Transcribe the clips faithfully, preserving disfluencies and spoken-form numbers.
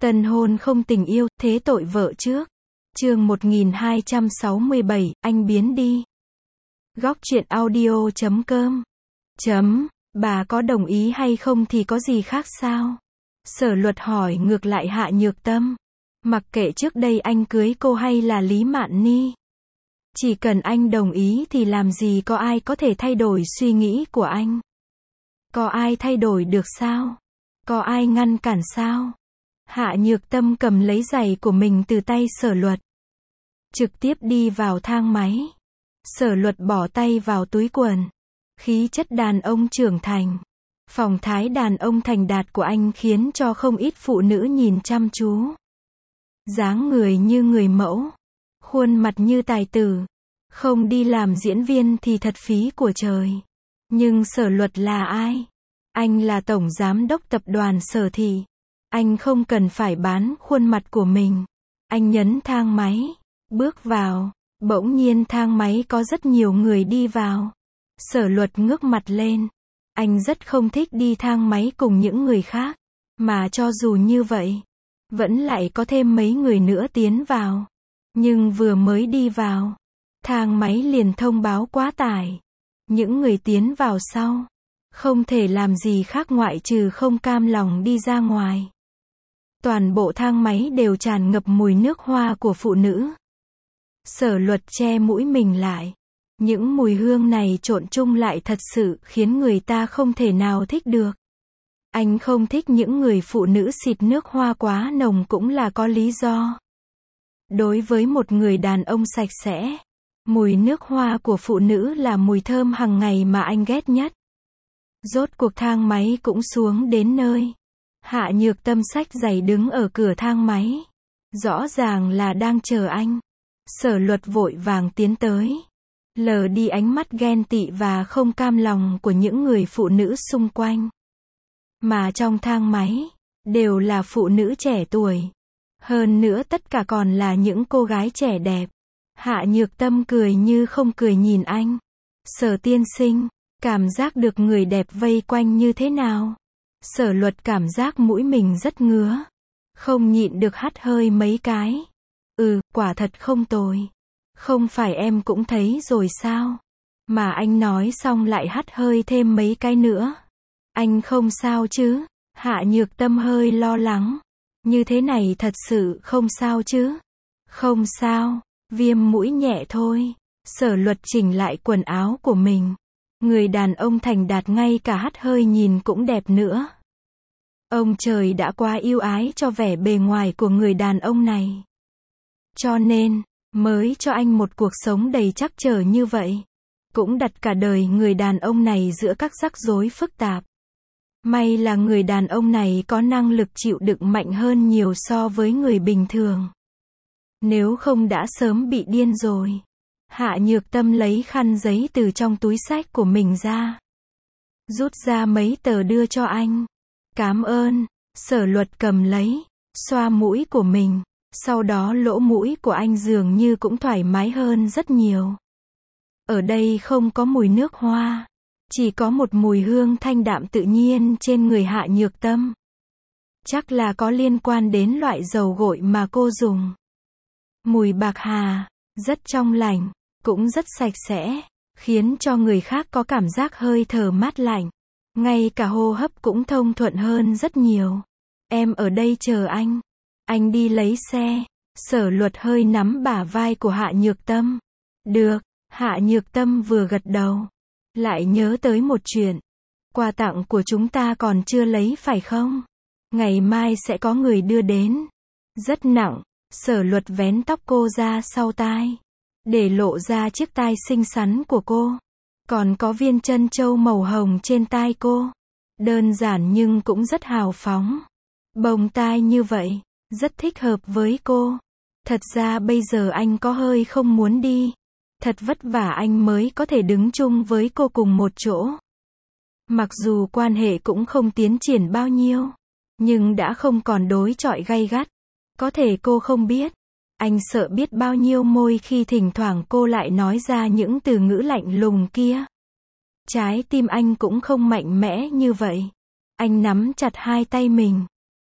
Tân hôn không tình yêu, thế tội vợ trước. Chương một nghìn hai trăm sáu mươi bảy, anh biến đi. Góc truyện audio chấm com. Chấm, bà có đồng ý hay không thì có gì khác sao? Sở Luật hỏi ngược lại Hạ Nhược Tâm. Mặc kệ trước đây anh cưới cô hay là Lý Mạn Ni. Chỉ cần anh đồng ý thì làm gì có ai có thể thay đổi suy nghĩ của anh. Có ai thay đổi được sao? Có ai ngăn cản sao? Hạ Nhược Tâm cầm lấy giày của mình từ tay Sở Luật. Trực tiếp đi vào thang máy. Sở Luật bỏ tay vào túi quần. Khí chất đàn ông trưởng thành. Phong thái đàn ông thành đạt của anh khiến cho không ít phụ nữ nhìn chăm chú. Dáng người như người mẫu. Khuôn mặt như tài tử. Không đi làm diễn viên thì thật phí của trời. Nhưng Sở Luật là ai? Anh là tổng giám đốc tập đoàn Sở Thị. Anh không cần phải bán khuôn mặt của mình. Anh nhấn thang máy. Bước vào. Bỗng nhiên thang máy có rất nhiều người đi vào. Sở Luật ngước mặt lên. Anh rất không thích đi thang máy cùng những người khác. Mà cho dù như vậy, vẫn lại có thêm mấy người nữa tiến vào. Nhưng vừa mới đi vào, thang máy liền thông báo quá tải. Những người tiến vào sau, không thể làm gì khác ngoại trừ không cam lòng đi ra ngoài. Toàn bộ thang máy đều tràn ngập mùi nước hoa của phụ nữ. Sở Luật che mũi mình lại. Những mùi hương này trộn chung lại thật sự khiến người ta không thể nào thích được. Anh không thích những người phụ nữ xịt nước hoa quá nồng cũng là có lý do. Đối với một người đàn ông sạch sẽ, mùi nước hoa của phụ nữ là mùi thơm hàng ngày mà anh ghét nhất. Rốt cuộc thang máy cũng xuống đến nơi. Hạ Nhược Tâm xách giày đứng ở cửa thang máy. Rõ ràng là đang chờ anh. Sở Luật vội vàng tiến tới. Lờ đi ánh mắt ghen tị và không cam lòng của những người phụ nữ xung quanh. Mà trong thang máy, đều là phụ nữ trẻ tuổi. Hơn nữa tất cả còn là những cô gái trẻ đẹp. Hạ Nhược Tâm cười như không cười nhìn anh. Sở tiên sinh, cảm giác được người đẹp vây quanh như thế nào? Sở Luật cảm giác mũi mình rất ngứa. Không nhịn được hắt hơi mấy cái. Ừ, quả thật không tồi. Không phải em cũng thấy rồi sao? Mà anh nói xong lại hắt hơi thêm mấy cái nữa. Anh không sao chứ? Hạ Nhược Tâm hơi lo lắng. Như thế này thật sự không sao chứ? Không sao, viêm mũi nhẹ thôi. Sở Luật chỉnh lại quần áo của mình. Người đàn ông thành đạt ngay cả hắt hơi nhìn cũng đẹp nữa. Ông trời đã quá yêu ái cho vẻ bề ngoài của người đàn ông này. Cho nên, mới cho anh một cuộc sống đầy trắc trở như vậy. Cũng đặt cả đời người đàn ông này giữa các rắc rối phức tạp. May là người đàn ông này có năng lực chịu đựng mạnh hơn nhiều so với người bình thường. Nếu không đã sớm bị điên rồi. Hạ Nhược Tâm lấy khăn giấy từ trong túi xách của mình ra. Rút ra mấy tờ đưa cho anh. Cảm ơn. Sở Luật cầm lấy. Xoa mũi của mình. Sau đó lỗ mũi của anh dường như cũng thoải mái hơn rất nhiều. Ở đây không có mùi nước hoa. Chỉ có một mùi hương thanh đạm tự nhiên trên người Hạ Nhược Tâm. Chắc là có liên quan đến loại dầu gội mà cô dùng. Mùi bạc hà, rất trong lành, cũng rất sạch sẽ, khiến cho người khác có cảm giác hơi thở mát lạnh. Ngay cả hô hấp cũng thông thuận hơn rất nhiều. Em ở đây chờ anh. Anh đi lấy xe. Sở Luật hơi nắm bả vai của Hạ Nhược Tâm. Được. Hạ Nhược Tâm vừa gật đầu. Lại nhớ tới một chuyện. Quà tặng của chúng ta còn chưa lấy phải không? Ngày mai sẽ có người đưa đến. Rất nặng. Sở Luật vén tóc cô ra sau tai. Để lộ ra chiếc tai xinh xắn của cô. Còn có viên chân châu màu hồng trên tai cô. Đơn giản nhưng cũng rất hào phóng. Bông tai như vậy. Rất thích hợp với cô. Thật ra bây giờ anh có hơi không muốn đi. Thật vất vả anh mới có thể đứng chung với cô cùng một chỗ. Mặc dù quan hệ cũng không tiến triển bao nhiêu. Nhưng đã không còn đối chọi gay gắt. Có thể cô không biết. Anh sợ biết bao nhiêu môi khi thỉnh thoảng cô lại nói ra những từ ngữ lạnh lùng kia. Trái tim anh cũng không mạnh mẽ như vậy. Anh nắm chặt hai tay mình.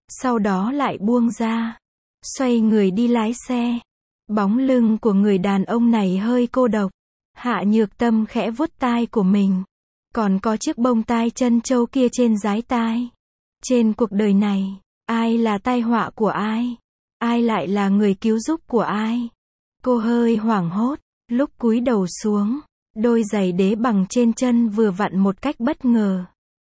sau đó lại buông ra, xoay người đi lái xe. Bóng lưng của người đàn ông này hơi cô độc. Hạ Nhược Tâm khẽ vuốt tai của mình. Còn có chiếc bông tai trân châu kia trên dái tai. Trên cuộc đời này, ai là tai họa của ai? Ai lại là người cứu giúp của ai? Cô hơi hoảng hốt, lúc cúi đầu xuống, đôi giày đế bằng trên chân vừa vặn một cách bất ngờ.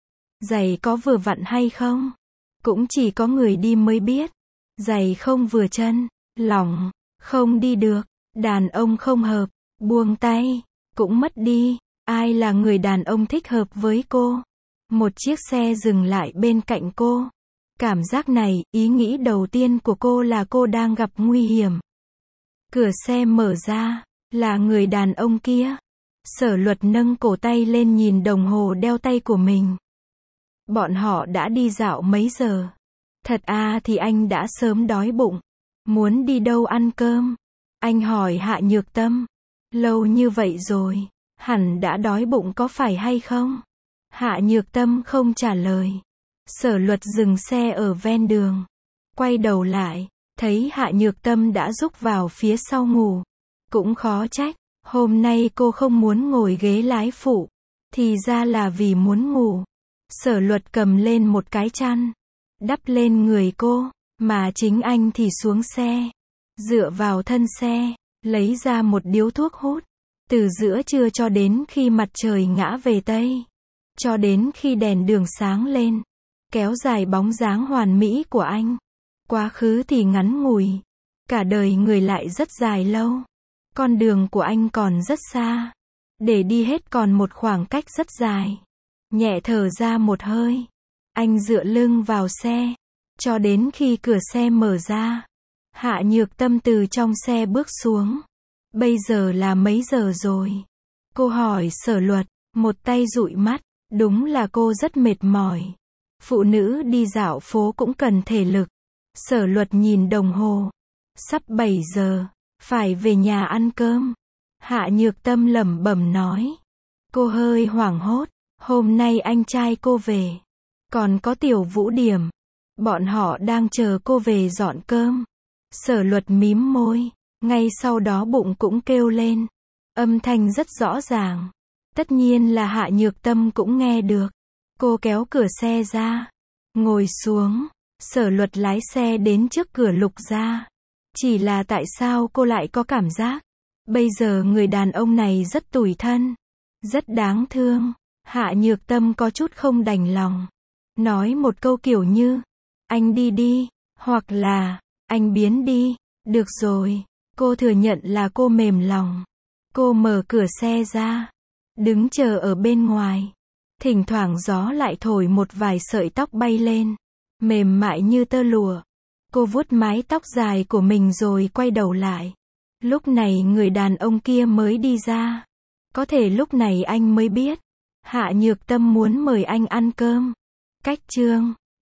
Giày có vừa vặn hay không? Cũng chỉ có người đi mới biết. Giày không vừa chân, lỏng, không đi được, đàn ông không hợp, buông tay, cũng mất đi. Ai là người đàn ông thích hợp với cô? Một chiếc xe dừng lại bên cạnh cô. Cảm giác này, ý nghĩ đầu tiên của cô là cô đang gặp nguy hiểm. Cửa xe mở ra, là người đàn ông kia. Sở Luật nâng cổ tay lên nhìn đồng hồ đeo tay của mình. Bọn họ đã đi dạo mấy giờ? Thật à thì anh đã sớm đói bụng. Muốn đi đâu ăn cơm? Anh hỏi Hạ Nhược Tâm. Lâu như vậy rồi, hẳn đã đói bụng có phải hay không? Hạ Nhược Tâm không trả lời. Sở Luật dừng xe ở ven đường. Quay đầu lại, thấy Hạ Nhược Tâm đã rúc vào phía sau ngủ. Cũng khó trách, hôm nay cô không muốn ngồi ghế lái phụ. Thì ra là vì muốn ngủ. Sở Luật cầm lên một cái chăn, đắp lên người cô, mà chính anh thì xuống xe. Dựa vào thân xe, lấy ra một điếu thuốc hút. Từ giữa trưa cho đến khi mặt trời ngã về Tây. Cho đến khi đèn đường sáng lên. Kéo dài bóng dáng hoàn mỹ của anh. Quá khứ thì ngắn ngủi. Cả đời người lại rất dài lâu. Con đường của anh còn rất xa. Để đi hết còn một khoảng cách rất dài. Nhẹ thở ra một hơi. Anh dựa lưng vào xe. Cho đến khi cửa xe mở ra. Hạ Nhược Tâm từ trong xe bước xuống. Bây giờ là mấy giờ rồi? Cô hỏi Sở Luật, một tay dụi mắt. Đúng là cô rất mệt mỏi. Phụ nữ đi dạo phố cũng cần thể lực. Sở Luật nhìn đồng hồ. Sắp bảy giờ, phải về nhà ăn cơm. Hạ Nhược Tâm lẩm bẩm nói. Cô hơi hoảng hốt. Hôm nay anh trai cô về. Còn có Tiểu Vũ Điểm. Bọn họ đang chờ cô về dọn cơm. Sở Luật mím môi. Ngay sau đó bụng cũng kêu lên. Âm thanh rất rõ ràng. Tất nhiên là Hạ Nhược Tâm cũng nghe được. Cô kéo cửa xe ra. Ngồi xuống. Sở Luật lái xe đến trước cửa Lục gia. Chỉ là tại sao cô lại có cảm giác. Bây giờ người đàn ông này rất tủi thân. Rất đáng thương. Hạ Nhược Tâm có chút không đành lòng. Nói một câu kiểu như. Anh đi đi. Hoặc là. Anh biến đi. Được rồi. Cô thừa nhận là cô mềm lòng. Cô mở cửa xe ra. Đứng chờ ở bên ngoài. Thỉnh thoảng gió lại thổi một vài sợi tóc bay lên. Mềm mại như tơ lụa. Cô vuốt mái tóc dài của mình rồi quay đầu lại. Lúc này người đàn ông kia mới đi ra. Có thể lúc này anh mới biết. Hạ Nhược Tâm muốn mời anh ăn cơm. Cách chương